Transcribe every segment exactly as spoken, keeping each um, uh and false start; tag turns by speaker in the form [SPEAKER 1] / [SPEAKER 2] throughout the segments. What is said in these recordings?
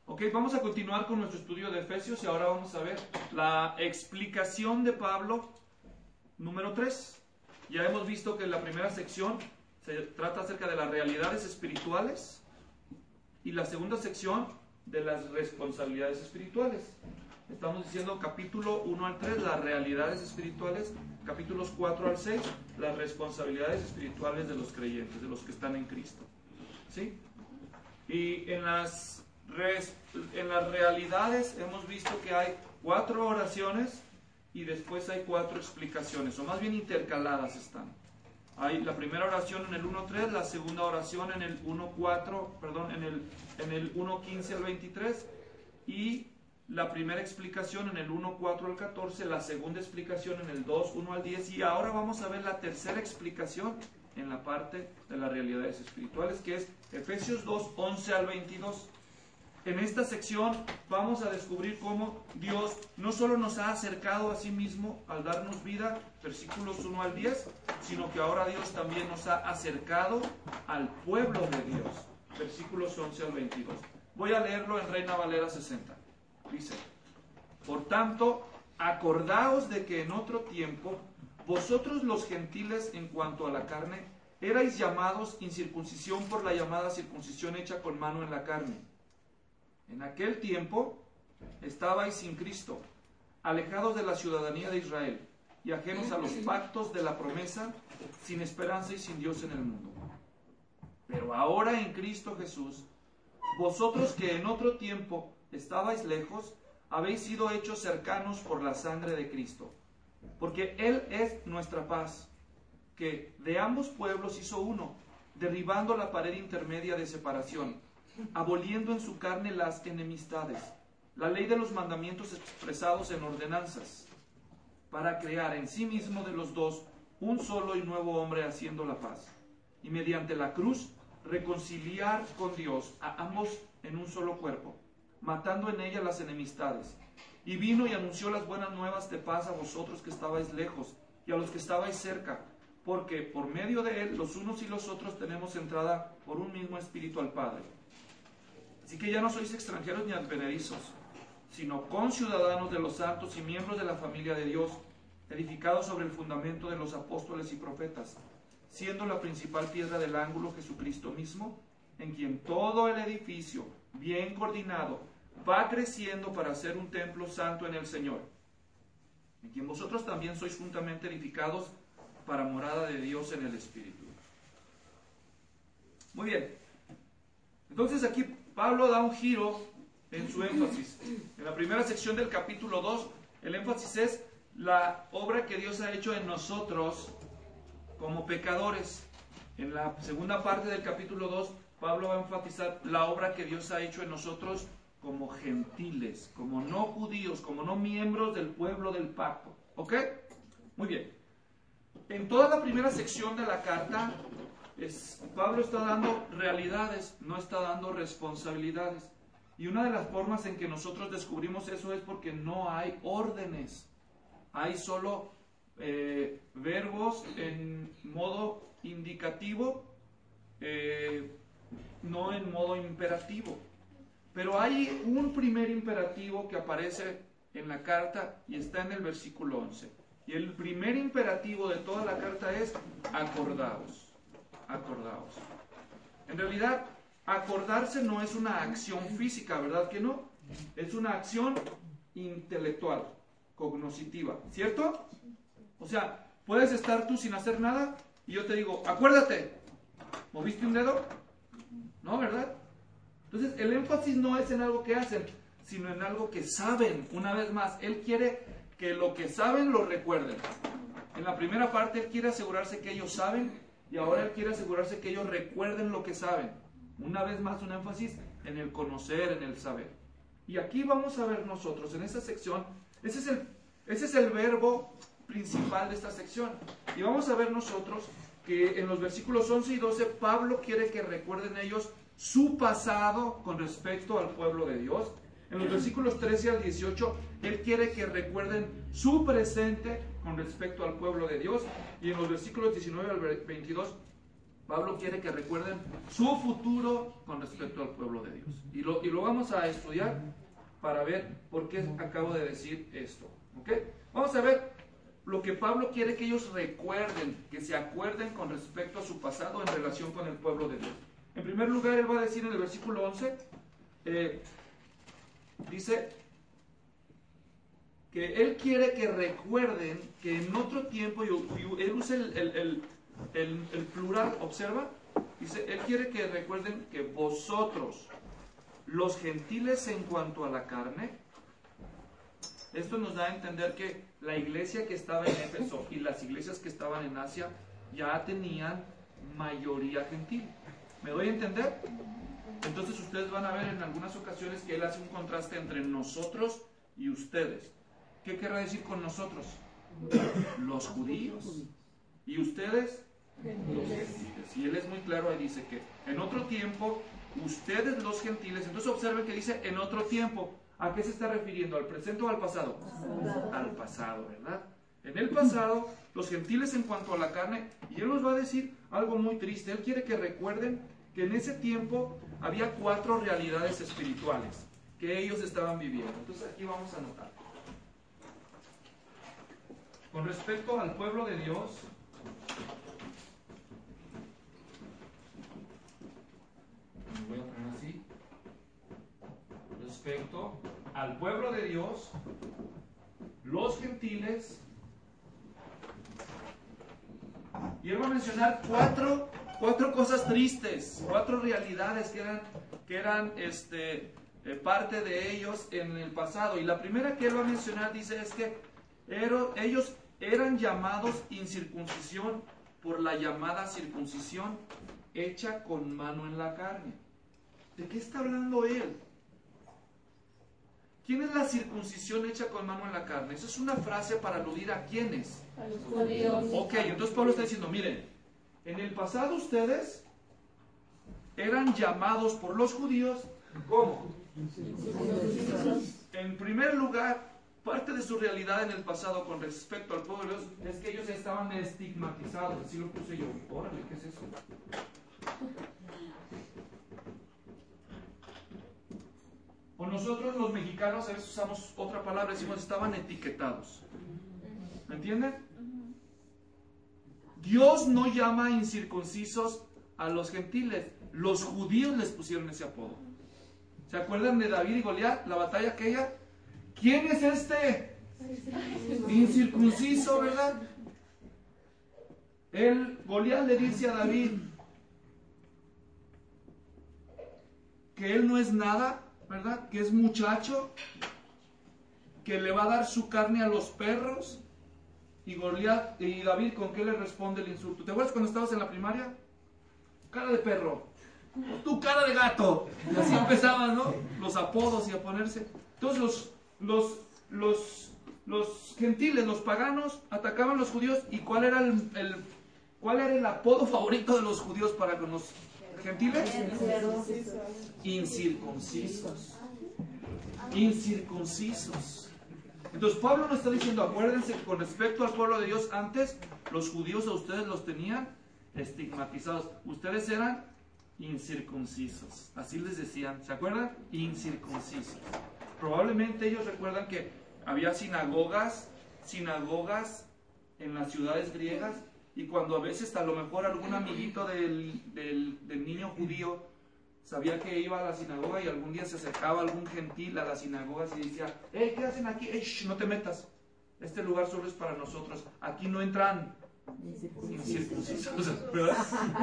[SPEAKER 1] Ok, vamos a continuar con nuestro estudio de Efesios y ahora vamos a ver la explicación de Pablo número tres. Ya hemos visto que en la primera sección se trata acerca de las realidades espirituales y la segunda sección de las responsabilidades espirituales. Estamos diciendo capítulo uno al tres, las realidades espirituales, capítulos cuatro al seis, las responsabilidades espirituales de los creyentes, de los que están en Cristo. ¿Sí? Y en las, res, en las realidades hemos visto que hay cuatro oraciones y después hay cuatro explicaciones, o más bien intercaladas están. Hay la primera oración en el uno tres, la segunda oración en el uno cuatro, perdón, en el, en el uno quince al veintitrés, y la primera explicación en el uno cuatro al catorce, la segunda explicación en el dos uno al diez, y ahora vamos a ver la tercera explicación en la parte de las realidades espirituales, que es Efesios dos once al veintidós. En esta sección vamos a descubrir cómo Dios no solo nos ha acercado a sí mismo al darnos vida, versículos uno al diez, sino que ahora Dios también nos ha acercado al pueblo de Dios, versículos once al veintidós. Voy a leerlo en Reina Valera sesenta. Dice: por tanto, acordaos de que en otro tiempo, vosotros los gentiles en cuanto a la carne, erais llamados incircuncisión por la llamada circuncisión hecha con mano en la carne. En aquel tiempo estabais sin Cristo, alejados de la ciudadanía de Israel y ajenos a los pactos de la promesa, sin esperanza y sin Dios en el mundo. Pero ahora en Cristo Jesús, vosotros que en otro tiempo estabais lejos, habéis sido hechos cercanos por la sangre de Cristo, porque Él es nuestra paz, que de ambos pueblos hizo uno, derribando la pared intermedia de separación, aboliendo en su carne las enemistades, la ley de los mandamientos expresados en ordenanzas, para crear en sí mismo de los dos un solo y nuevo hombre, haciendo la paz, y mediante la cruz reconciliar con Dios a ambos en un solo cuerpo, matando en ella las enemistades. Y vino y anunció las buenas nuevas de paz a vosotros que estabais lejos y a los que estabais cerca, porque por medio de él los unos y los otros tenemos entrada por un mismo espíritu al Padre. Así que ya no sois extranjeros ni advenedizos, sino conciudadanos de los santos y miembros de la familia de Dios, edificados sobre el fundamento de los apóstoles y profetas, siendo la principal piedra del ángulo Jesucristo mismo, en quien todo el edificio, bien coordinado, va creciendo para ser un templo santo en el Señor, en quien vosotros también sois juntamente edificados para morada de Dios en el Espíritu. Muy bien. Entonces aquí Pablo da un giro en su énfasis. En la primera sección del capítulo dos, el énfasis es la obra que Dios ha hecho en nosotros como pecadores. En la segunda parte del capítulo dos, Pablo va a enfatizar la obra que Dios ha hecho en nosotros como gentiles, como no judíos, como no miembros del pueblo del pacto. ¿Ok? Muy bien. En toda la primera sección de la carta, es, Pablo está dando realidades, no está dando responsabilidades. Y una de las formas en que nosotros descubrimos eso es porque no hay órdenes. Hay solo eh, verbos en modo indicativo, eh, no en modo imperativo. Pero hay un primer imperativo que aparece en la carta y está en el versículo once. Y el primer imperativo de toda la carta es: acordaos. Acordaos. En realidad, acordarse no es una acción física, ¿verdad que no? Es una acción intelectual, cognoscitiva, ¿cierto? O sea, puedes estar tú sin hacer nada y yo te digo: acuérdate. ¿Moviste un dedo? No, ¿verdad? Entonces, el énfasis no es en algo que hacen, sino en algo que saben. Una vez más, Él quiere que lo que saben lo recuerden. En la primera parte, Él quiere asegurarse que ellos saben, y ahora Él quiere asegurarse que ellos recuerden lo que saben. Una vez más, un énfasis en el conocer, en el saber. Y aquí vamos a ver nosotros, en esta sección, ese es el, ese es el verbo principal de esta sección. Y vamos a ver nosotros que en los versículos once y doce, Pablo quiere que recuerden ellos su pasado con respecto al pueblo de Dios. En los versículos trece al dieciocho, Él quiere que recuerden su presente con respecto al pueblo de Dios. Y en los versículos diecinueve al veintidós, Pablo quiere que recuerden su futuro con respecto al pueblo de Dios. Y lo, y lo vamos a estudiar para ver por qué acabo de decir esto. ¿Ok? Vamos a ver lo que Pablo quiere que ellos recuerden, que se acuerden con respecto a su pasado en relación con el pueblo de Dios. En primer lugar, él va a decir en el versículo once, eh, dice que él quiere que recuerden que en otro tiempo, y, y él usa el, el, el, el, el plural, observa, dice, él quiere que recuerden que vosotros, los gentiles en cuanto a la carne, esto nos da a entender que la iglesia que estaba en Éfeso y las iglesias que estaban en Asia ya tenían mayoría gentil. ¿Me doy a entender? Entonces ustedes van a ver en algunas ocasiones que él hace un contraste entre nosotros y ustedes. ¿Qué querrá decir con nosotros? Los judíos. ¿Y ustedes? Los gentiles. Y él es muy claro, ahí dice que en otro tiempo, ustedes los gentiles, entonces observen que dice en otro tiempo. ¿A qué se está refiriendo? ¿Al presente o al pasado? Pasado. Al pasado, ¿verdad? En el pasado, los gentiles en cuanto a la carne, y él nos va a decir algo muy triste. Él quiere que recuerden que en ese tiempo había cuatro realidades espirituales que ellos estaban viviendo. Entonces aquí vamos a anotar. Con respecto al pueblo de Dios, lo voy a poner así. Respecto al pueblo de Dios, los gentiles, y él va a mencionar cuatro, cuatro cosas tristes, cuatro realidades que eran, que eran este, eh, parte de ellos en el pasado. Y la primera que él va a mencionar, dice, es que ero, ellos eran llamados incircuncisión por la llamada circuncisión hecha con mano en la carne. ¿De qué está hablando él? ¿Quién es la circuncisión hecha con mano en la carne? Esa es una frase para aludir a quiénes.
[SPEAKER 2] A los judíos.
[SPEAKER 1] Ok, entonces Pablo está diciendo, miren, en el pasado ustedes eran llamados por los judíos, ¿cómo? En primer lugar, parte de su realidad en el pasado con respecto al pueblo de Dios es que ellos estaban estigmatizados. Así lo puse yo. Órale, ¿qué es eso? O nosotros los mexicanos a veces usamos otra palabra, decimos estaban etiquetados. ¿Me entienden? Dios no llama incircuncisos a los gentiles. Los judíos les pusieron ese apodo. ¿Se acuerdan de David y Goliat? La batalla aquella. ¿Quién es este? Incircunciso, ¿verdad? El Goliat le dice a David que él no es nada, ¿verdad? Que es muchacho, que le va a dar su carne a los perros. Y Goliat, y David, ¿con qué le responde el insulto? ¿Te acuerdas cuando estabas en la primaria? Cara de perro. Tu cara de gato. Y así empezaban, ¿no? Los apodos y a ponerse. Entonces los, los, los, los gentiles, los paganos, atacaban a los judíos. ¿Y cuál era el, el, cuál era el apodo favorito de los judíos para con los gentiles? Incircuncisos. Incircuncisos. Entonces Pablo nos está diciendo, acuérdense que con respecto al pueblo de Dios, antes los judíos a ustedes los tenían estigmatizados. Ustedes eran incircuncisos. Así les decían. ¿Se acuerdan? Incircuncisos. Probablemente ellos recuerdan que había sinagogas, sinagogas en las ciudades griegas, y cuando a veces a lo mejor algún amiguito del, del, del niño judío sabía que iba a la sinagoga y algún día se acercaba algún gentil a la sinagoga y decía, hey, ¿qué hacen aquí? Hey, shh, no te metas. Este lugar solo es para nosotros. Aquí no entran incircuncisos, ¿verdad?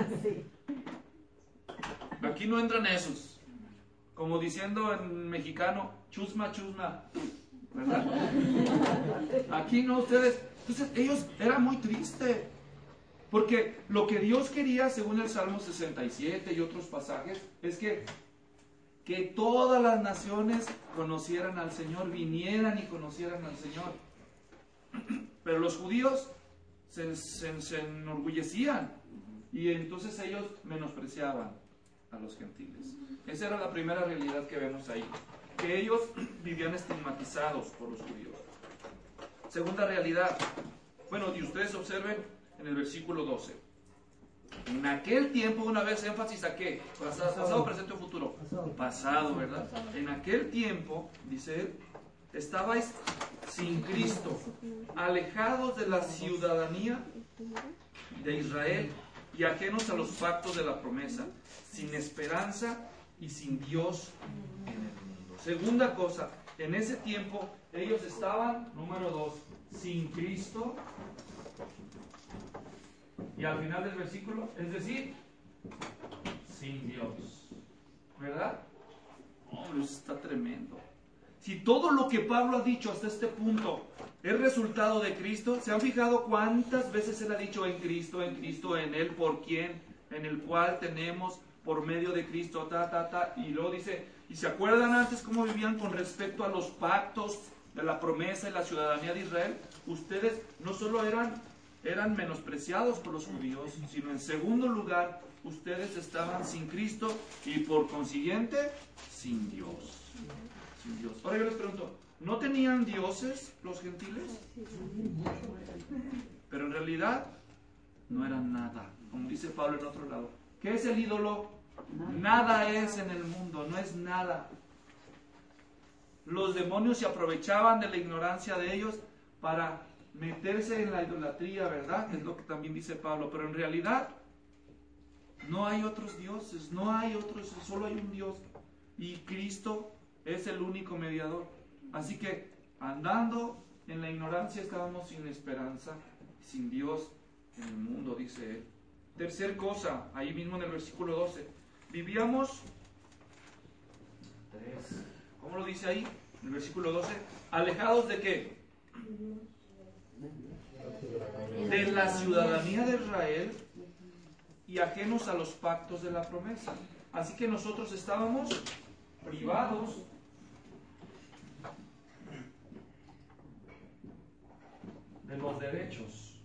[SPEAKER 1] Aquí no entran esos. Como diciendo en mexicano, chusma, chusma, ¿verdad? Aquí no, ustedes. Entonces ellos, era muy triste. Porque lo que Dios quería, según el Salmo sesenta y siete y otros pasajes, es que, que todas las naciones conocieran al Señor, vinieran y conocieran al Señor. Pero los judíos se, se, se enorgullecían y entonces ellos menospreciaban a los gentiles. Esa era la primera realidad que vemos ahí, que ellos vivían estigmatizados por los judíos. Segunda realidad, bueno, y ustedes observen en el versículo doce. En aquel tiempo, una vez énfasis a qué, pasado, pasado presente o futuro, pasado, pasado ¿verdad? En aquel tiempo, dice él, estabais sin Cristo, alejados de la ciudadanía de Israel y ajenos a los pactos de la promesa, sin esperanza y sin Dios en el mundo. Segunda cosa, en ese tiempo ellos estaban, número dos, sin Cristo. Y al final del versículo, es decir, sin Dios. ¿Verdad? Hombre, eso está tremendo. Si todo lo que Pablo ha dicho hasta este punto es resultado de Cristo, ¿se han fijado cuántas veces él ha dicho en Cristo, en Cristo, en Él, por quién, en el cual tenemos por medio de Cristo, ta, ta, ta? Y luego dice, ¿y se acuerdan antes cómo vivían con respecto a los pactos de la promesa y la ciudadanía de Israel? Ustedes no solo eran, eran menospreciados por los judíos, sino en segundo lugar, ustedes estaban sin Cristo y por consiguiente, sin Dios. Sin Dios. Ahora yo les pregunto, ¿no tenían dioses los gentiles? Pero en realidad no eran nada, como dice Pablo en otro lado. ¿Qué es el ídolo? Nada es en el mundo, no es nada. Los demonios se aprovechaban de la ignorancia de ellos para meterse en la idolatría, ¿verdad? Es lo que también dice Pablo, pero en realidad no hay otros dioses, no hay otros, solo hay un Dios y Cristo es el único mediador. Así que andando en la ignorancia estábamos sin esperanza, sin Dios en el mundo, dice él. Tercer cosa, ahí mismo en el versículo doce, vivíamos, tres, ¿cómo lo dice ahí? En el versículo doce, alejados de qué? De la ciudadanía de Israel y ajenos a los pactos de la promesa. Así que nosotros estábamos privados de los derechos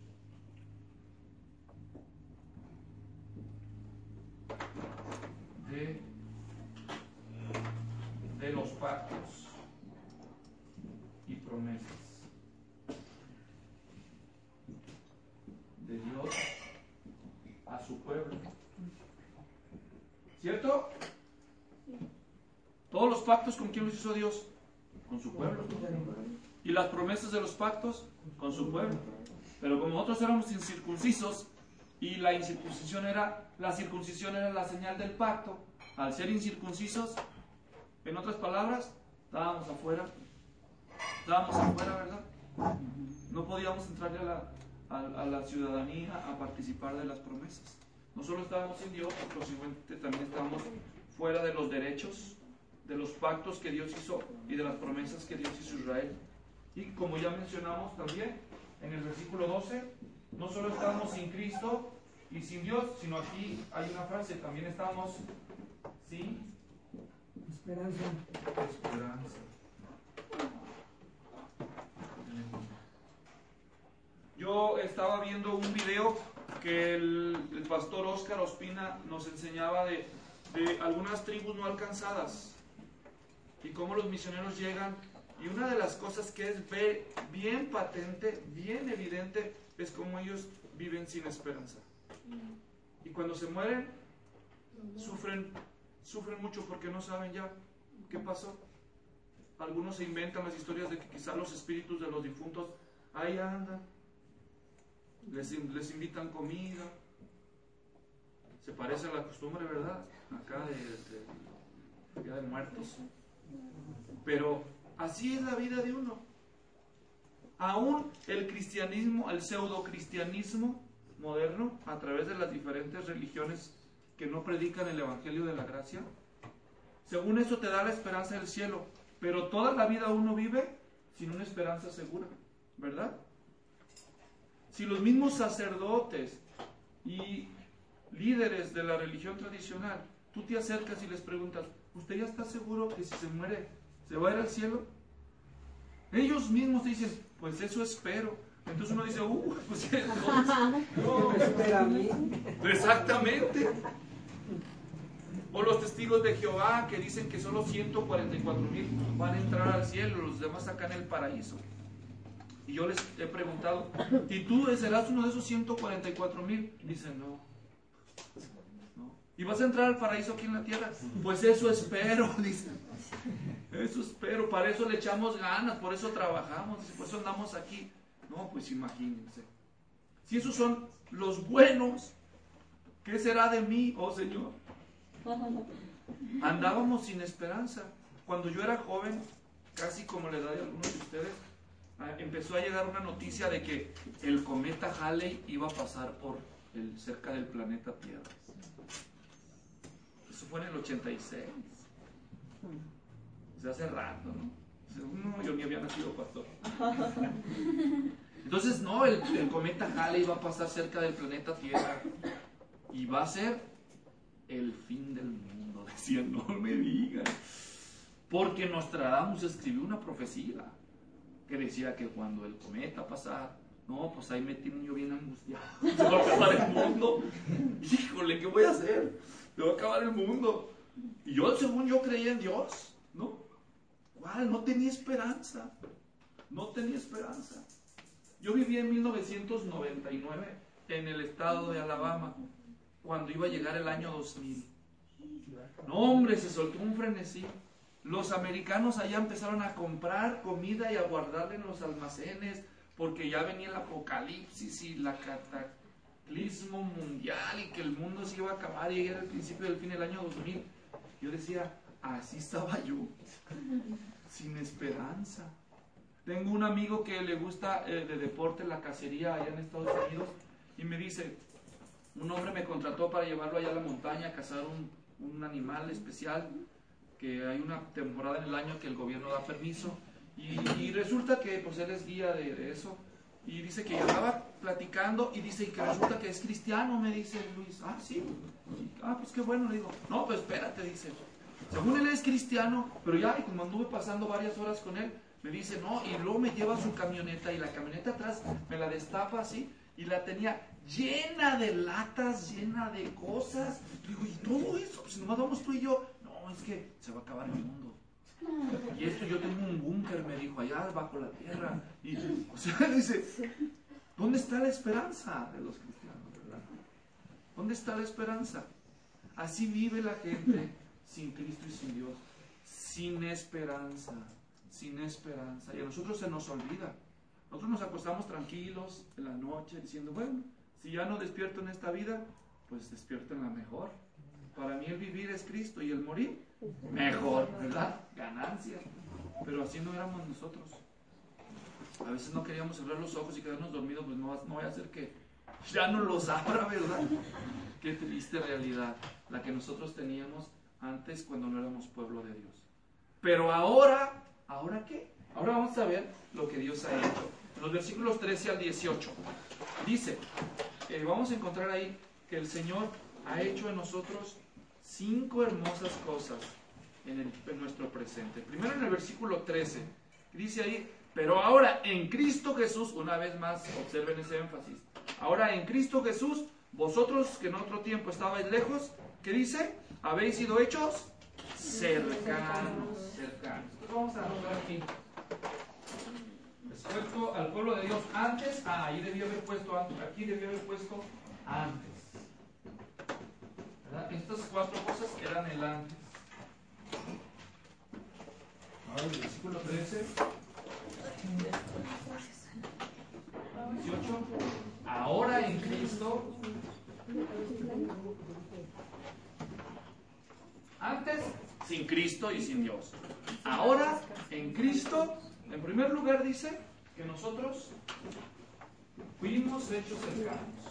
[SPEAKER 1] de, de los pactos y promesas de Dios a su pueblo. ¿Cierto? Todos los pactos, ¿con quién los hizo Dios? Con su pueblo. Y las promesas de los pactos, con su pueblo. Pero como nosotros éramos incircuncisos y la incircuncisión era, la circuncisión era la señal del pacto, al ser incircuncisos, en otras palabras, estábamos afuera. Estábamos afuera, ¿verdad? No podíamos entrar a la, a, a la ciudadanía a participar de las promesas. No solo estábamos sin Dios, posiblemente también estábamos fuera de los derechos, de los pactos que Dios hizo y de las promesas que Dios hizo a Israel. Y como ya mencionamos también en el versículo doce, no solo estábamos sin Cristo y sin Dios, sino aquí hay una frase, también estábamos sin
[SPEAKER 2] esperanza.
[SPEAKER 1] Esperanza. Yo estaba viendo un video que el, el pastor Óscar Ospina nos enseñaba de, de algunas tribus no alcanzadas y cómo los misioneros llegan, y una de las cosas que es ver bien patente, bien evidente, es cómo ellos viven sin esperanza. Y cuando se mueren, sufren, sufren mucho porque no saben ya qué pasó. Algunos se inventan las historias de que quizá los espíritus de los difuntos ahí andan. Les, les invitan comida. Se parece a la costumbre, ¿verdad? Acá de, de Día de Muertos. Pero así es la vida de uno. Aún el cristianismo, el pseudo cristianismo moderno, a través de las diferentes religiones que no predican el evangelio de la gracia, según eso te da la esperanza del cielo, pero toda la vida uno vive sin una esperanza segura, ¿verdad? Si los mismos sacerdotes y líderes de la religión tradicional, tú te acercas y les preguntas, ¿usted ya está seguro que si se muere se va a ir al cielo? Ellos mismos te dicen, pues eso espero. Entonces uno dice, uh, pues entonces, no.
[SPEAKER 2] ¿Espera a mí?
[SPEAKER 1] Exactamente. O los testigos de Jehová que dicen que solo ciento cuarenta y cuatro mil van a entrar al cielo, los demás acá en el paraíso. Y yo les he preguntado, ¿y tú serás uno de esos ciento cuarenta y cuatro mil? Dicen, no. ¿no? ¿Y vas a entrar al paraíso aquí en la tierra? Pues eso espero, dice. Eso espero, para eso le echamos ganas, por eso trabajamos, por eso andamos aquí. No, pues imagínense. Si esos son los buenos, ¿qué será de mí, oh Señor? Andábamos sin esperanza. Cuando yo era joven, casi como la edad de algunos de ustedes, empezó a llegar una noticia de que el cometa Halley iba a pasar por el, cerca del planeta Tierra. Eso fue en el ochenta y seis. O sea, hace rato, ¿no? No, yo ni había nacido, pastor. Entonces, no, el, el cometa Halley va a pasar cerca del planeta Tierra y va a ser el fin del mundo. Decían, no me digan. Porque Nostradamus escribió una profecía que decía que cuando el cometa pasara, no, pues ahí metí un yo bien angustiado. Se va a acabar el mundo. Híjole, ¿qué voy a hacer? Se va a acabar el mundo. Y yo, según yo, creía en Dios, ¿no? ¿Cuál? No tenía esperanza. No tenía esperanza. Yo viví en mil novecientos noventa y nueve en el estado de Alabama, cuando iba a llegar el año dos mil. No, hombre, se soltó un frenesí. Los americanos allá empezaron a comprar comida y a guardarla en los almacenes, porque ya venía el apocalipsis y la cataclismo mundial y que el mundo se iba a acabar y era el principio del fin del año dos mil. Yo decía, así estaba yo, sin esperanza. Tengo un amigo que le gusta eh, de deporte la cacería allá en Estados Unidos y me dice, un hombre me contrató para llevarlo allá a la montaña a cazar un, un animal especial, que hay una temporada en el año que el gobierno da permiso y, y resulta que pues él es guía de, de eso y dice que yo estaba platicando y dice que resulta que es cristiano, me dice Luis. Ah, sí. Y, ah, pues qué bueno, le digo. No, pues espérate, dice. Según él es cristiano, pero ya, y como anduve pasando varias horas con él, me dice, no, y luego me lleva su camioneta y la camioneta atrás me la destapa así y la tenía llena de latas, llena de cosas. Le digo, ¿y todo eso? Pues nomás vamos tú y yo. No, es que se va a acabar el mundo. Y esto yo tengo un búnker, me dijo, allá bajo la tierra. Y, o sea, dice, ¿dónde está la esperanza de los cristianos, verdad? ¿Dónde está la esperanza? Así vive la gente sin Cristo y sin Dios. Sin esperanza, sin esperanza. Y a nosotros se nos olvida. Nosotros nos acostamos tranquilos en la noche diciendo, bueno, si ya no despierto en esta vida, pues despierto en la mejor. Para mí el vivir es Cristo y el morir, mejor, ¿verdad? Ganancia. Pero así no éramos nosotros. A veces no queríamos cerrar los ojos y quedarnos dormidos, pues no, no vaya a ser que ya no los abra, ¿verdad? Qué triste realidad la que nosotros teníamos antes cuando no éramos pueblo de Dios. Pero ahora, ¿ahora qué? Ahora vamos a ver lo que Dios ha hecho. En los versículos trece al dieciocho dice, eh, vamos a encontrar ahí que el Señor ha hecho en nosotros cinco hermosas cosas en, el, en nuestro presente. Primero en el versículo trece, dice ahí, pero ahora en Cristo Jesús, una vez más, observen ese énfasis, ahora en Cristo Jesús, vosotros que en otro tiempo estabais lejos, ¿qué dice? Habéis sido hechos cercanos, cercanos. Entonces vamos a anotar aquí, respecto al pueblo de Dios antes, ah, ahí debía haber puesto antes, aquí debía haber puesto antes. Estas cuatro cosas eran el antes. Ahora el versículo trece, dieciocho. Ahora en Cristo. Antes sin Cristo y sin Dios. Ahora en Cristo, en primer lugar dice que nosotros fuimos hechos cercanos.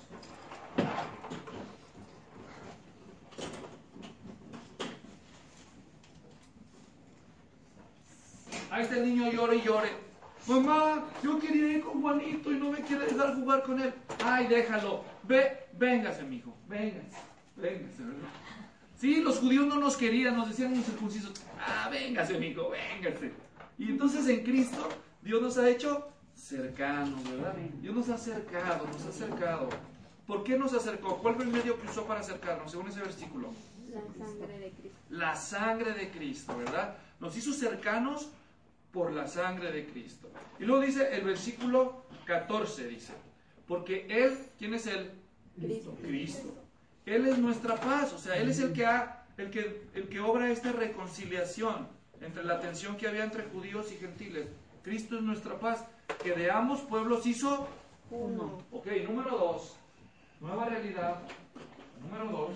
[SPEAKER 1] Ahí está el niño, llore y llore. Mamá, yo quería ir con Juanito y no me quiere dejar jugar con él. Ay, déjalo. Ve, véngase, mijo. Véngase, véngase, ¿verdad? Sí, los judíos no nos querían, nos decían incircuncisos. Ah, véngase, mijo, véngase. Y entonces en Cristo, Dios nos ha hecho cercanos, ¿verdad? Dios nos ha acercado, nos ha acercado. ¿Por qué nos acercó? ¿Cuál fue el medio que usó para acercarnos, según ese versículo?
[SPEAKER 3] La sangre de Cristo.
[SPEAKER 1] La sangre de Cristo, ¿verdad? Nos hizo cercanos por la sangre de Cristo. Y luego dice el versículo catorce, dice, porque Él, ¿quién es Él?
[SPEAKER 3] Cristo.
[SPEAKER 1] Cristo. Él es nuestra paz, o sea, Él es el que, ha, el que, el que obra esta reconciliación entre la tensión que había entre judíos y gentiles. Cristo es nuestra paz, que de ambos pueblos hizo
[SPEAKER 3] Uno.
[SPEAKER 1] Ok, número dos, nueva realidad, número dos,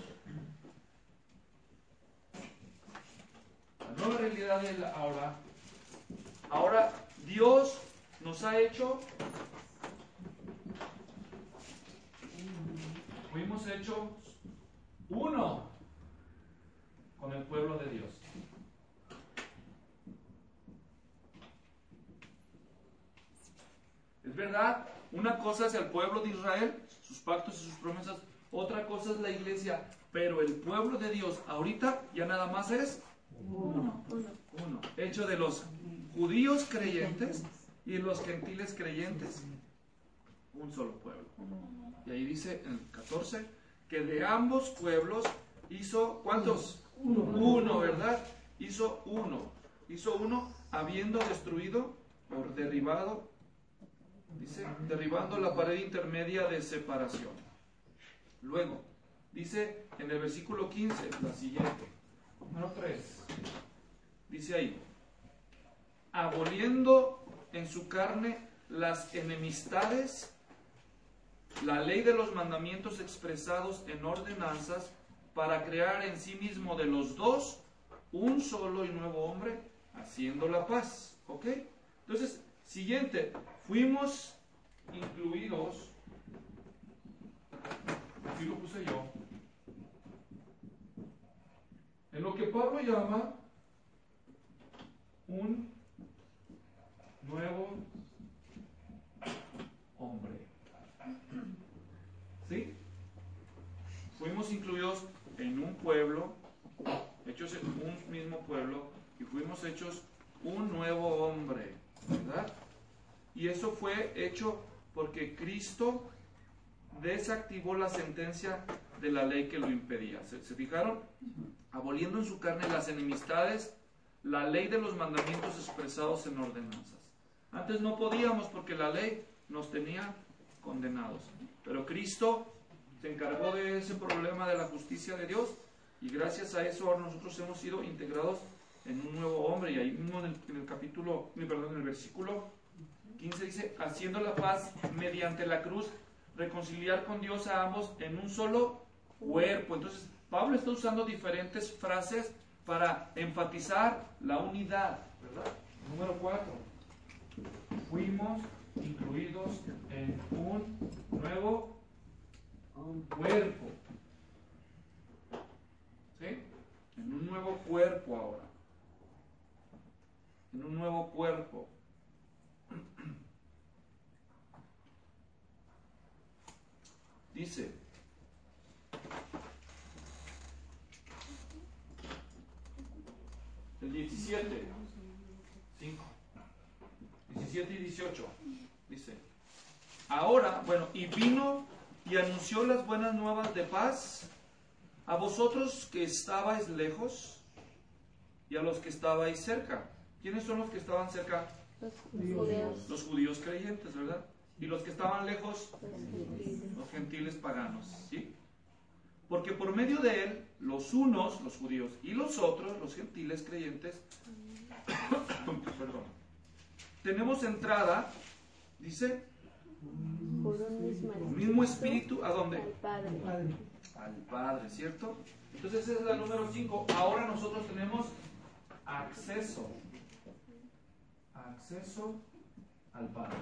[SPEAKER 1] la nueva realidad de la, ahora, ahora Dios nos ha hecho, fuimos hechos uno con el pueblo de Dios. Es verdad, una cosa es el pueblo de Israel, sus pactos y sus promesas, otra cosa es la iglesia, pero el pueblo de Dios ahorita ya nada más es
[SPEAKER 3] Uno. Uno.
[SPEAKER 1] uno, hecho de los judíos creyentes y los gentiles creyentes, un solo pueblo. Y ahí dice en el catorce que de ambos pueblos hizo, ¿cuántos?
[SPEAKER 2] Uno.
[SPEAKER 1] Uno, ¿verdad? Hizo uno, hizo uno habiendo destruido o derribado, dice, derribando la pared intermedia de separación. Luego, dice en el versículo quince, la siguiente, número tres, dice ahí, aboliendo en su carne las enemistades, la ley de los mandamientos expresados en ordenanzas, para crear en sí mismo de los dos un solo y nuevo hombre, haciendo la paz. ¿Ok? Entonces, siguiente, fuimos incluidos, aquí lo puse yo, en lo que Pablo llama un nuevo hombre. ¿Sí? Fuimos incluidos en un pueblo, hechos en un mismo pueblo, y fuimos hechos un nuevo hombre, ¿verdad? Y eso fue hecho porque Cristo desactivó la sentencia de la ley que lo impedía. ¿Se, se fijaron? Aboliendo en su carne las enemistades, la ley de los mandamientos expresados en ordenanzas. Antes no podíamos porque la ley nos tenía condenados. Pero Cristo se encargó de ese problema de la justicia de Dios y gracias a eso ahora nosotros hemos sido integrados en un nuevo hombre. Y ahí mismo en el, en el capítulo, perdón, en el versículo quince dice, haciendo la paz mediante la cruz, reconciliar con Dios a ambos en un solo cuerpo. Entonces, Pablo está usando diferentes frases para enfatizar la unidad, ¿verdad? Número cuatro. Fuimos incluidos en un nuevo cuerpo. ¿Sí? En un nuevo cuerpo ahora. En un nuevo cuerpo. Dice, el diecisiete, cinco, diecisiete y dieciocho, dice, ahora, bueno, y vino y anunció las buenas nuevas de paz a vosotros que estabais lejos y a los que estabais cerca. ¿Quiénes son los que estaban cerca?
[SPEAKER 3] Los judíos.
[SPEAKER 1] Los judíos creyentes, ¿verdad? Y los que estaban lejos,
[SPEAKER 3] Los gentiles.
[SPEAKER 1] los gentiles paganos, ¿sí? Porque por medio de él, los unos, los judíos, y los otros, los gentiles creyentes, perdón, tenemos entrada, dice,
[SPEAKER 3] Por un mismo
[SPEAKER 1] un mismo espíritu, ¿a dónde?
[SPEAKER 3] Al Padre.
[SPEAKER 2] Padre.
[SPEAKER 1] Al Padre, ¿cierto? Entonces esa es la número cinco. Ahora nosotros tenemos acceso, acceso al Padre.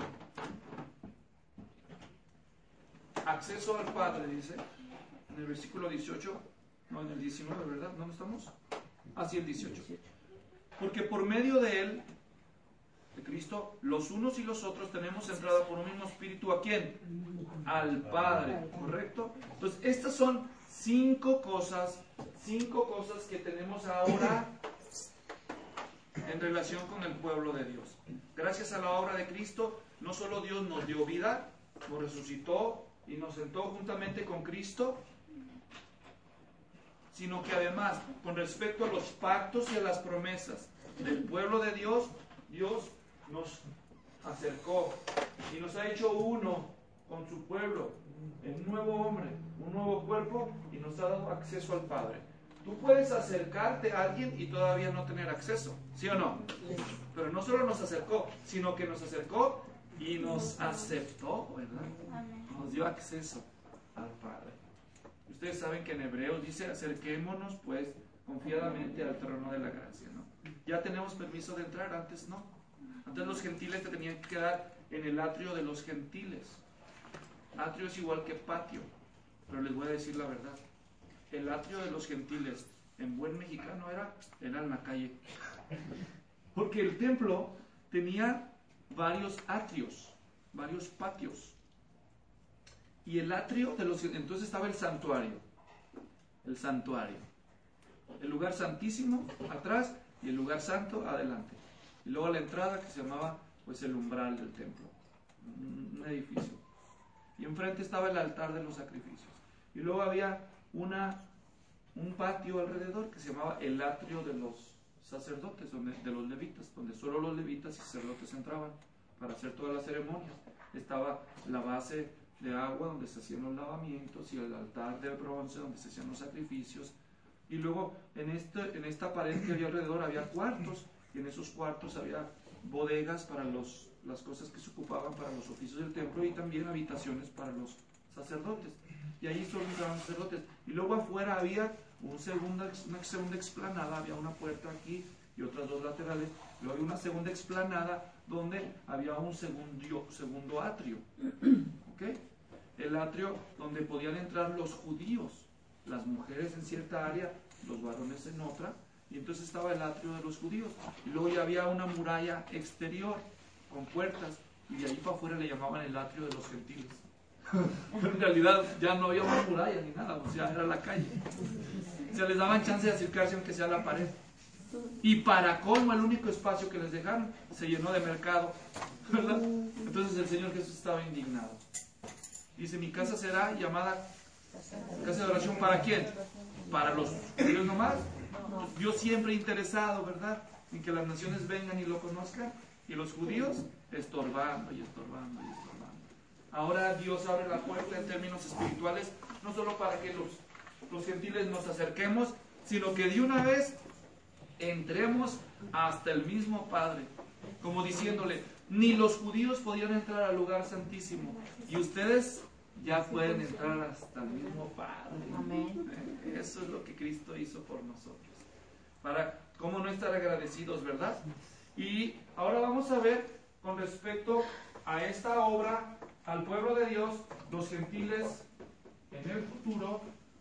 [SPEAKER 1] Acceso al Padre, dice, en el versículo dieciocho, no, en el diecinueve, ¿verdad? ¿Dónde estamos? Así el dieciocho. Porque por medio de Él, de Cristo, los unos y los otros tenemos entrada por un mismo espíritu, ¿a quién? Al Padre, ¿correcto? Entonces, estas son cinco cosas, cinco cosas que tenemos ahora en relación con el pueblo de Dios. Gracias a la obra de Cristo, no solo Dios nos dio vida, nos resucitó y nos sentó juntamente con Cristo, sino que además, con respecto a los pactos y a las promesas del pueblo de Dios, Dios nos acercó y nos ha hecho uno con su pueblo, un nuevo hombre, un nuevo cuerpo, y nos ha dado acceso al Padre. Tú puedes acercarte a alguien y todavía no tener acceso, ¿sí o no? Pero no solo nos acercó, sino que nos acercó y nos aceptó, ¿verdad? Nos dio acceso al Padre. Ustedes saben que en Hebreos dice, acerquémonos pues confiadamente al trono de la gracia, ¿no? Ya tenemos permiso de entrar, antes no. Antes los gentiles te tenían que quedar en el atrio de los gentiles. Atrio es igual que patio, pero les voy a decir la verdad. El atrio de los gentiles, en buen mexicano, era, era en la calle. Porque el templo tenía varios atrios, varios patios. Y el atrio de los... Entonces estaba el santuario. El santuario. El lugar santísimo atrás y el lugar santo adelante. Y luego la entrada que se llamaba pues el umbral del templo. Un, un edificio. Y enfrente estaba el altar de los sacrificios. Y luego había una, un patio alrededor que se llamaba el atrio de los sacerdotes, donde, de los levitas, donde solo los levitas y sacerdotes entraban para hacer todas las ceremonias. Estaba la base de agua donde se hacían los lavamientos y el altar de bronce donde se hacían los sacrificios. Y luego en, este, en esta pared que había alrededor había cuartos, y en esos cuartos había bodegas para los, las cosas que se ocupaban para los oficios del templo, y también habitaciones para los sacerdotes. Y allí solo entraban los sacerdotes. Y luego afuera había un segunda, una segunda explanada, había una puerta aquí y otras dos laterales. Luego había una segunda explanada donde había un segundo, segundo atrio. ¿Okay? El atrio donde podían entrar los judíos, las mujeres en cierta área, los varones en otra. Y entonces estaba el atrio de los judíos. Y luego ya había una muralla exterior con puertas, y de ahí para afuera le llamaban el atrio de los gentiles. Pero en realidad ya no había una muralla ni nada, o sea, era la calle. Se les daban chance de acercarse aunque sea a la pared. Y para colmo, el único espacio que les dejaron se llenó de mercado, ¿verdad? Entonces el Señor Jesús estaba indignado. Dice, mi casa será llamada casa de oración, ¿para quién? ¿Para los judíos nomás? Dios siempre interesado, ¿verdad?, en que las naciones vengan y lo conozcan, y los judíos estorbando y estorbando y estorbando. Ahora Dios abre la puerta en términos espirituales, no solo para que los, los gentiles nos acerquemos, sino que de una vez entremos hasta el mismo Padre, como diciéndole, ni los judíos podían entrar al lugar santísimo, y ustedes ya pueden entrar hasta el mismo Padre.
[SPEAKER 3] Amén.
[SPEAKER 1] Eso es lo que Cristo hizo por nosotros. Para cómo no estar agradecidos, ¿verdad? Y ahora vamos a ver con respecto a esta obra, al pueblo de Dios, los gentiles en el futuro.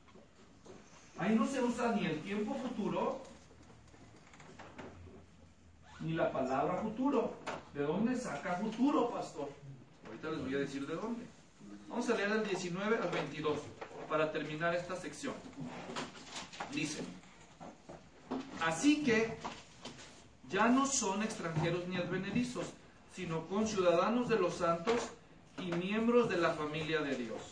[SPEAKER 1] Ahí no se usa ni el tiempo futuro, ni la palabra futuro. ¿De dónde saca futuro, pastor? Ahorita les voy a decir de dónde. Vamos a leer del diecinueve al veintidós para terminar esta sección. Dice, así que ya no son extranjeros ni advenedizos, sino conciudadanos de los santos y miembros de la familia de Dios.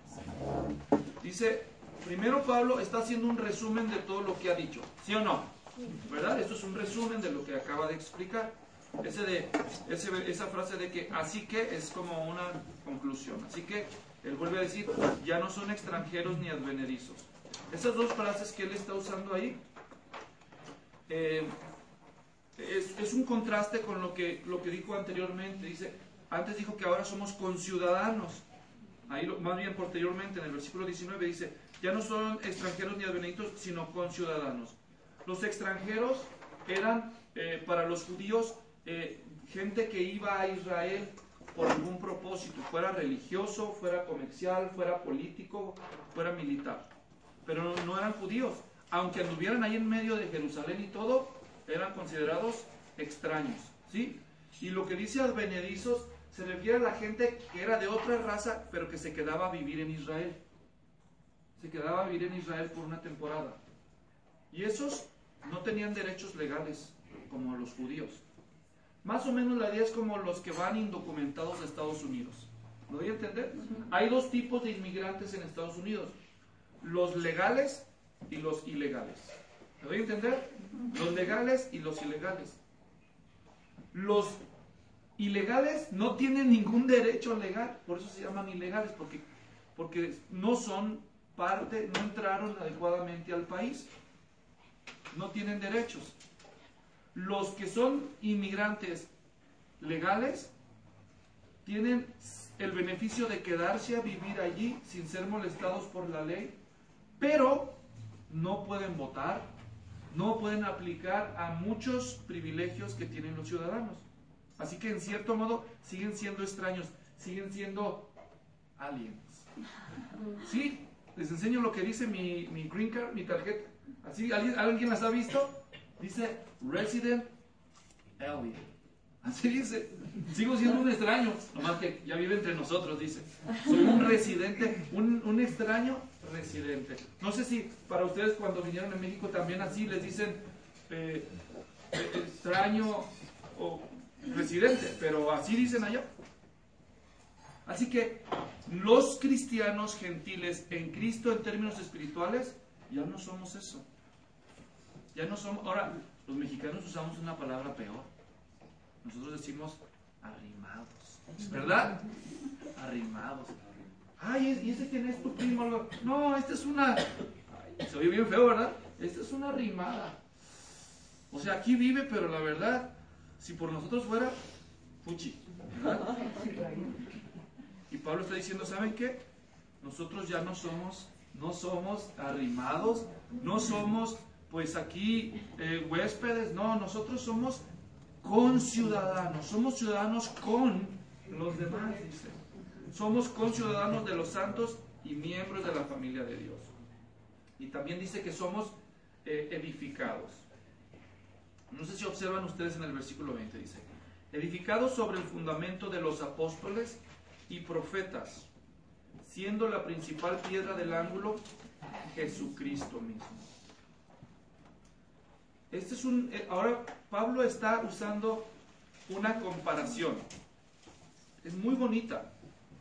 [SPEAKER 1] Dice, primero Pablo está haciendo un resumen de todo lo que ha dicho, ¿sí o no? ¿Verdad? Esto es un resumen de lo que acaba de explicar. Ese de, ese, esa frase de que así que es como una conclusión. Así que él vuelve a decir, ya no son extranjeros ni advenedizos. Esas dos frases que él está usando ahí eh, es, es un contraste con lo que, lo que dijo anteriormente. Dice, antes dijo que ahora somos conciudadanos. Ahí lo, más bien posteriormente en el versículo diecinueve dice, ya no son extranjeros ni advenedizos, sino conciudadanos. Los extranjeros eran eh, para los judíos eh, gente que iba a Israel por algún propósito, fuera religioso, fuera comercial, fuera político, fuera militar. Pero no, no eran judíos. Aunque anduvieran ahí en medio de Jerusalén y todo, eran considerados extraños, ¿sí? Y lo que dice advenedizos se refiere a la gente que era de otra raza, pero que se quedaba a vivir en Israel. Se quedaba a vivir en Israel por una temporada. Y esos no tenían derechos legales como los judíos. Más o menos la idea es como los que van indocumentados a Estados Unidos. ¿Lo voy a entender? Hay dos tipos de inmigrantes en Estados Unidos. Los legales y los ilegales. ¿Me doy a entender? Los legales y los ilegales. Los ilegales no tienen ningún derecho legal, por eso se llaman ilegales, porque, porque no son parte, no entraron adecuadamente al país, no tienen derechos. Los que son inmigrantes legales tienen el beneficio de quedarse a vivir allí sin ser molestados por la ley, pero no pueden votar, no pueden aplicar a muchos privilegios que tienen los ciudadanos. Así que en cierto modo siguen siendo extraños, siguen siendo aliens. Sí, les enseño lo que dice mi, mi green card, mi tarjeta. Así, ¿alguien, ¿alguien las ha visto? Dice Resident Alien. Así dice. Sigo siendo un extraño, nomás que ya vive entre nosotros, dice. Soy un residente, un, un extraño residente. No sé si para ustedes cuando vinieron a México también así les dicen eh, eh, extraño o residente, pero así dicen allá. Así que los cristianos gentiles en Cristo en términos espirituales ya no somos eso. Ya no somos. Ahora, los mexicanos usamos una palabra peor. Nosotros decimos arrimados, ¿verdad? Arrimados. Ay, ¿y ese quién es tu primo? No, esta es una... Ay, se oye bien feo, ¿verdad? Esta es una arrimada. O sea, aquí vive, pero la verdad, si por nosotros fuera, fuchi, ¿verdad? Y Pablo está diciendo, ¿saben qué? Nosotros ya no somos, no somos arrimados, no somos, pues aquí, eh, huéspedes, no, nosotros somos conciudadanos, somos ciudadanos con los demás, dice. Somos conciudadanos de los santos y miembros de la familia de Dios. Y también dice que somos eh, edificados. No sé si observan ustedes en el versículo veinte, dice, edificados sobre el fundamento de los apóstoles y profetas, siendo la principal piedra del ángulo Jesucristo mismo. Este es un, eh, ahora Pablo está usando una comparación. Es muy bonita.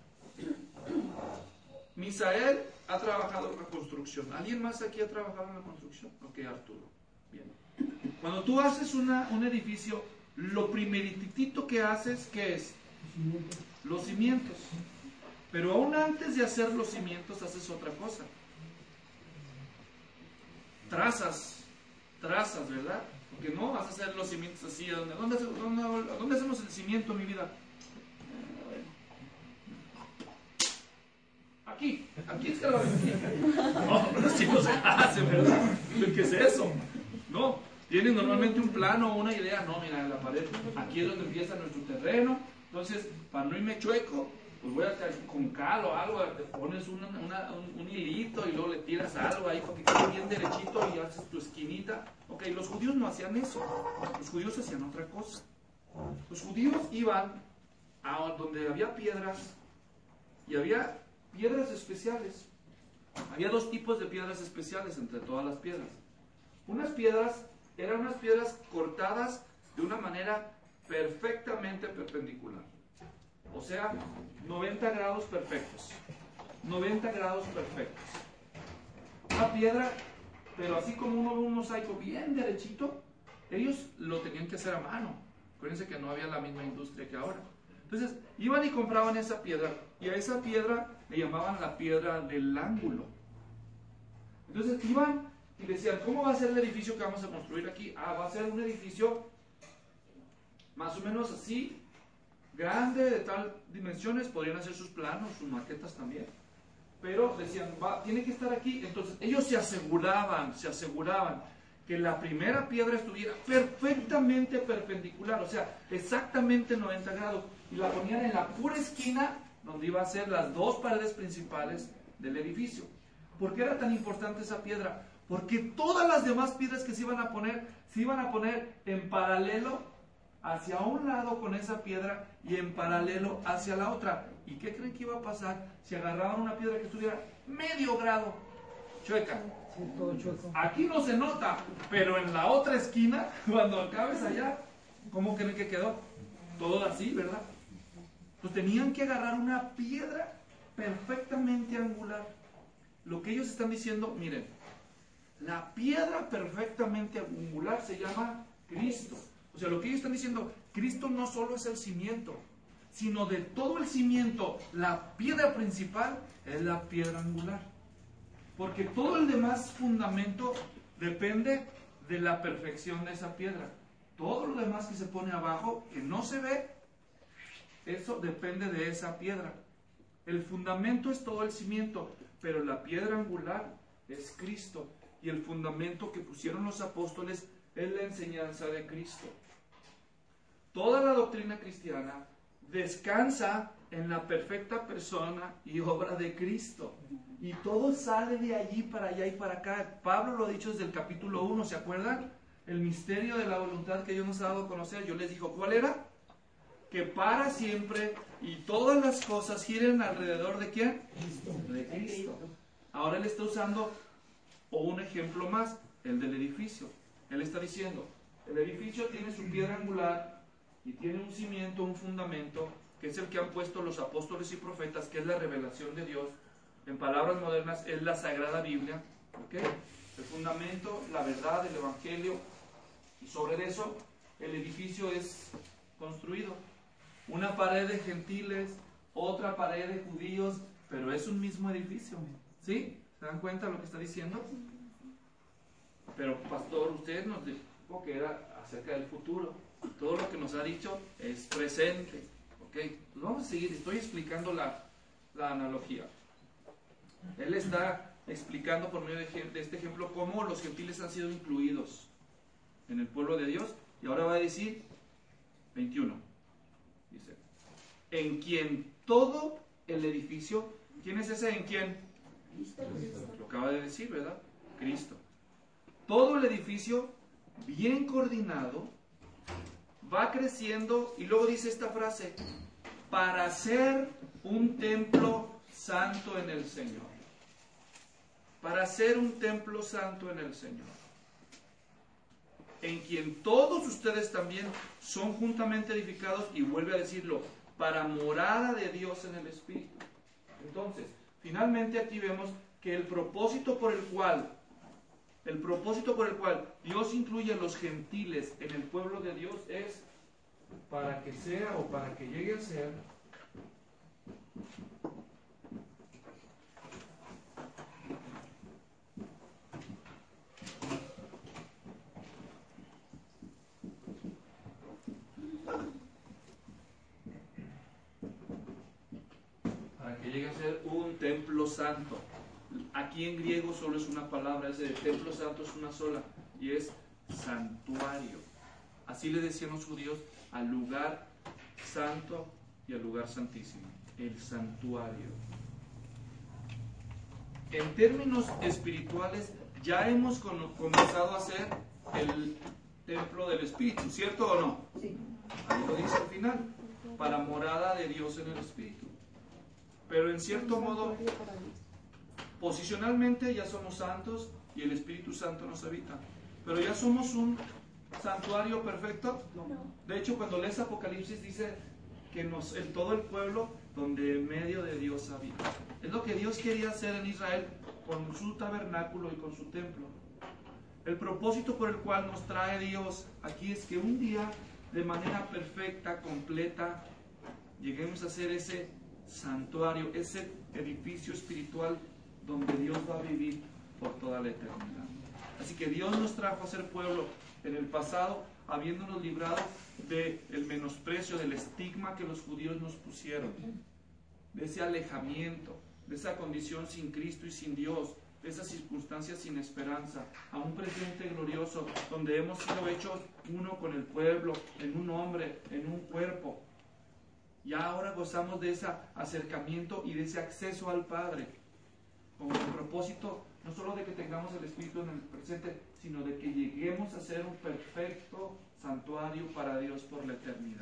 [SPEAKER 1] Misael ha trabajado en la construcción. ¿Alguien más aquí ha trabajado en la construcción? Ok, Arturo. Bien. Cuando tú haces una, un edificio, lo primeritito que haces, ¿qué es? Los cimientos. Pero aún antes de hacer los cimientos, haces otra cosa. Trazas. Trazas, ¿verdad? Porque no vas a hacer los cimientos así. ¿Dónde, dónde, dónde, dónde hacemos el cimiento, mi vida? Aquí, aquí es que lo No, pero así no se hace, ¿verdad? ¿Qué es eso? No, tienen normalmente un plano o una idea. No, mira, en la pared, aquí es donde empieza nuestro terreno. Entonces, para no irme chueco, pues voy a hacer con cal o algo, te pones una, una, un, un hilito y luego le tiras algo ahí para que quede bien derechito y haces tu esquinita. Ok, los judíos no hacían eso, los judíos hacían otra cosa. Los judíos iban a donde había piedras y había piedras especiales. Había dos tipos de piedras especiales entre todas las piedras. Unas piedras eran unas piedras cortadas de una manera perfectamente perpendicular. O sea, noventa grados perfectos. noventa grados perfectos. Una piedra, pero así como uno ve un mosaico bien derechito, ellos lo tenían que hacer a mano. Acuérdense que no había la misma industria que ahora. Entonces, iban y compraban esa piedra, y a esa piedra le llamaban la piedra del ángulo. Entonces, iban y decían, ¿cómo va a ser el edificio que vamos a construir aquí? Ah, va a ser un edificio más o menos así, grande, de tal dimensiones, podrían hacer sus planos, sus maquetas también. Pero decían, va, tiene que estar aquí. Entonces, ellos se aseguraban, se aseguraban que la primera piedra estuviera perfectamente perpendicular, o sea, exactamente noventa grados, y la ponían en la pura esquina donde iba a ser las dos paredes principales del edificio. ¿Por qué era tan importante esa piedra? Porque todas las demás piedras que se iban a poner, se iban a poner en paralelo hacia un lado con esa piedra y en paralelo hacia la otra. ¿Y qué creen que iba a pasar si agarraban una piedra que estuviera medio grado chueca? Aquí no se nota, pero en la otra esquina, cuando acabes allá, ¿cómo creen que quedó? Todo así, ¿verdad? Pues tenían que agarrar una piedra perfectamente angular. Lo que ellos están diciendo, miren, la piedra perfectamente angular se llama Cristo. O sea, lo que ellos están diciendo, Cristo no solo es el cimiento, sino de todo el cimiento, la piedra principal es la piedra angular. Porque todo el demás fundamento depende de la perfección de esa piedra. Todo lo demás que se pone abajo, que no se ve, eso depende de esa piedra. El fundamento es todo el cimiento, pero la piedra angular es Cristo. Y el fundamento que pusieron los apóstoles es la enseñanza de Cristo. Toda la doctrina cristiana descansa en la perfecta persona y obra de Cristo. Y todo sale de allí para allá y para acá. Pablo lo ha dicho desde el capítulo uno, ¿se acuerdan? El misterio de la voluntad que Dios nos ha dado a conocer. Yo les digo, ¿cuál era? Que para siempre y todas las cosas giren alrededor de ¿quién?
[SPEAKER 2] Cristo.
[SPEAKER 1] De Cristo. Ahora él está usando o un ejemplo más, el del edificio. Él está diciendo, el edificio tiene su piedra angular y tiene un cimiento, un fundamento, que es el que han puesto los apóstoles y profetas, que es la revelación de Dios. En palabras modernas, es la Sagrada Biblia. ¿Okay? El fundamento, la verdad, el Evangelio. Y sobre eso, el edificio es construido. Una pared de gentiles, otra pared de judíos, pero es un mismo edificio. ¿Sí? ¿Se dan cuenta de lo que está diciendo? Pero, pastor, usted nos dijo que era acerca del futuro. Todo lo que nos ha dicho es presente. ¿Ok? Pues vamos a seguir. Estoy explicando la, la analogía. Él está explicando por medio de, de este ejemplo cómo los gentiles han sido incluidos en el pueblo de Dios. Y ahora va a decir veintiuno. Dice, en quien todo el edificio, ¿quién es ese en quien?
[SPEAKER 3] Cristo.
[SPEAKER 1] Lo acaba de decir, ¿verdad? Cristo. Todo el edificio, bien coordinado, va creciendo, y luego dice esta frase, para ser un templo santo en el Señor. Para ser un templo santo en el Señor. En quien todos ustedes también son juntamente edificados, y vuelve a decirlo, para morada de Dios en el Espíritu. Entonces, finalmente aquí vemos que el propósito por el cual, el propósito por el cual Dios incluye a los gentiles en el pueblo de Dios es para que sea o para que llegue a ser para que llegue a ser un templo santo. Aquí en griego solo es una palabra, ese de templo santo es una sola, y es santuario. Así le decían los judíos al lugar santo y al lugar santísimo, el santuario. En términos espirituales, ya hemos con- comenzado a hacer el templo del Espíritu, ¿cierto o no?
[SPEAKER 2] Sí.
[SPEAKER 1] Ahí lo dice al final, para morada de Dios en el Espíritu. Pero en cierto modo, posicionalmente ya somos santos y el Espíritu Santo nos habita. Pero ya somos un santuario perfecto. De hecho, cuando lees Apocalipsis dice que nos, en todo el pueblo donde en medio de Dios habita. Es lo que Dios quería hacer en Israel con su tabernáculo y con su templo. El propósito por el cual nos trae Dios aquí es que un día, de manera perfecta, completa, lleguemos a ser ese santuario, ese edificio espiritual donde Dios va a vivir por toda la eternidad. Así que Dios nos trajo a ser pueblo en el pasado, habiéndonos librado del menosprecio, del estigma que los judíos nos pusieron, de ese alejamiento, de esa condición sin Cristo y sin Dios, de esas circunstancias sin esperanza, a un presente glorioso donde hemos sido hechos uno con el pueblo, en un hombre, en un cuerpo. Y ahora gozamos de ese acercamiento y de ese acceso al Padre, con el propósito no solo de que tengamos el Espíritu en el presente, sino de que lleguemos a ser un perfecto santuario para Dios por la eternidad.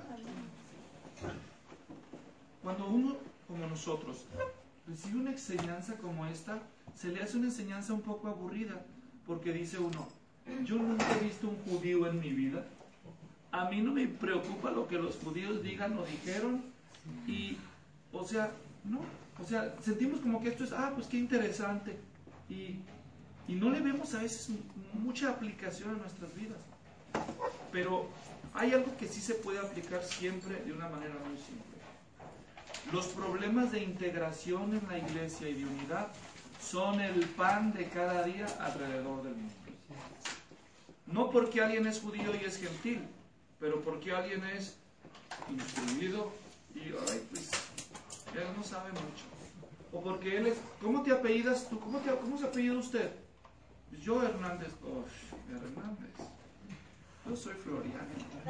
[SPEAKER 1] Cuando uno, como nosotros, recibe una enseñanza como esta, se le hace una enseñanza un poco aburrida, porque dice uno, yo nunca he visto un judío en mi vida, a mí no me preocupa lo que los judíos digan o dijeron, y, o sea, no, o sea, sentimos como que esto es, ah, pues qué interesante, y, y no le vemos a veces mucha aplicación a nuestras vidas. pero hay algo que sí se puede aplicar siempre de una manera muy simple. Los problemas de integración en la iglesia y de unidad son el pan de cada día alrededor del mundo. No porque alguien es judío y es gentil, pero porque alguien es instruido y, ay, pues, él no sabe mucho. O porque él es, ¿cómo te apellidas tú? ¿Cómo, te, cómo se apellida usted? Pues yo, Hernández. Oh, Hernández. Yo soy Floriano.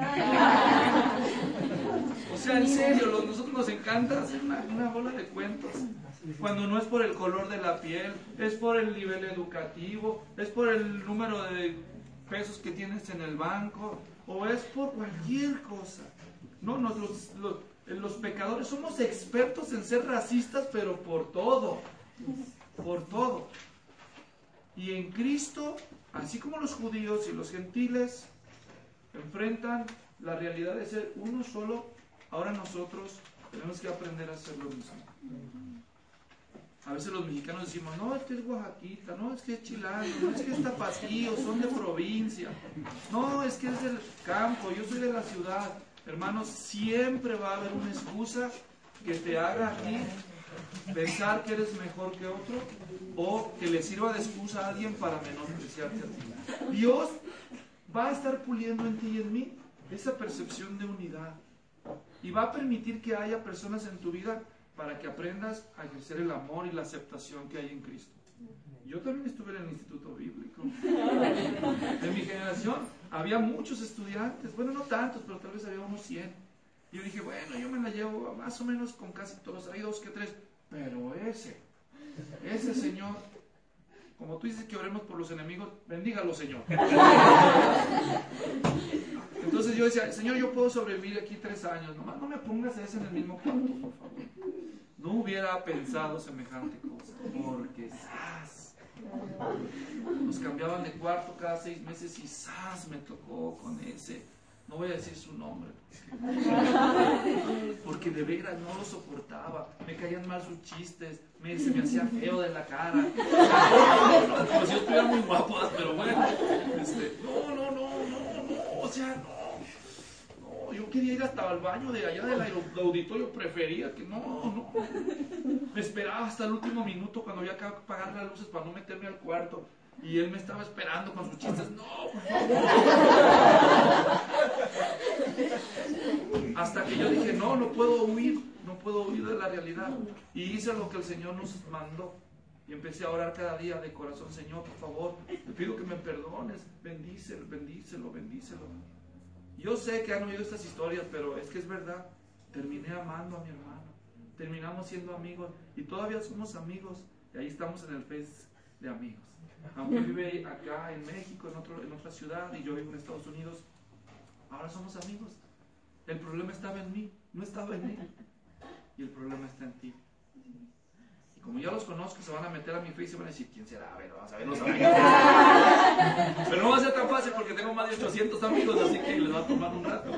[SPEAKER 1] O sea, en serio, los, nosotros nos encanta hacer una, una bola de cuentos. Cuando no es por el color de la piel, es por el nivel educativo, es por el número de pesos que tienes en el banco, o es por cualquier cosa. No, nos, los, los, los pecadores somos expertos en ser racistas, pero por todo, por todo. Y en Cristo, así como los judíos y los gentiles enfrentan la realidad de ser uno solo, ahora nosotros tenemos que aprender a hacer lo mismo. A veces los mexicanos decimos, no, es que es oaxaquita, no, es que es chilango, no, es que es tapatío, son de provincia, no, es que es del campo, yo soy de la ciudad. Hermanos, siempre va a haber una excusa que te haga a ti pensar que eres mejor que otro, o que le sirva de excusa a alguien para menospreciarte a ti. Dios va a estar puliendo en ti y en mí esa percepción de unidad, y va a permitir que haya personas en tu vida para que aprendas a ejercer el amor y la aceptación que hay en Cristo. Yo también estuve en el Instituto Bíblico. En mi generación había muchos estudiantes, bueno, no tantos, pero tal vez había unos cien. Y yo dije, bueno, yo me la llevo más o menos con casi todos, hay dos que tres, pero ese, ese Señor, como tú dices que oremos por los enemigos, bendígalo, Señor. Entonces yo decía, Señor, yo puedo sobrevivir aquí tres años, nomás no me pongas a ese en el mismo cuarto, por favor. No hubiera pensado semejante cosa, porque ¡zas! Nos cambiaban de cuarto cada seis meses y ¡zas! Me tocó con ese, no voy a decir su nombre, porque de veras no lo soportaba, me caían mal sus chistes, me, se me hacía feo de la cara, como si yo estuviera muy guapo, pero bueno, este, no, no, no, no, no, o sea, no. Yo quería ir hasta el baño de allá del auditorio, prefería que no, no. Me esperaba hasta el último minuto cuando había que apagar las luces para no meterme al cuarto. Y él me estaba esperando con sus chistes. No, por favor. Hasta que yo dije, no, no puedo huir, no puedo huir de la realidad. Y hice lo que el Señor nos mandó. Y empecé a orar cada día de corazón, Señor, por favor, te pido que me perdones, bendícelo, bendícelo, bendícelo. Yo sé que han oído estas historias, pero es que es verdad. Terminé amando a mi hermano. Terminamos siendo amigos. Y todavía somos amigos. Y ahí estamos en el Face de amigos. Aunque vive acá en México, en, otro, en otra ciudad, y yo vivo en Estados Unidos, ahora somos amigos. El problema estaba en mí, no estaba en él. Y el problema está en ti. Y como ya los conozco, se van a meter a mi Face y van a decir, ¿quién será? A ver, vamos a ver los amigos. Pero no va a ser tan fácil porque tengo más de ochocientos amigos, así que les va a tomar un rato.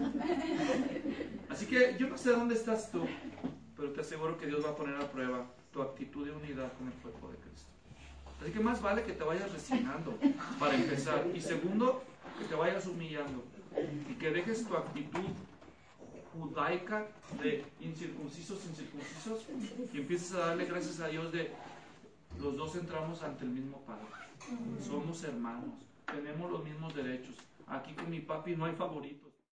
[SPEAKER 1] Así que yo no sé dónde estás tú, pero te aseguro que Dios va a poner a prueba tu actitud de unidad con el cuerpo de Cristo. Así que más vale que te vayas resignando, para empezar. Y segundo, que te vayas humillando. Y que dejes tu actitud judaica de incircuncisos, incircuncisos, y empieces a darle gracias a Dios de los dos entramos ante el mismo Padre. Somos hermanos, tenemos los mismos derechos. Aquí con mi papi no hay favoritos.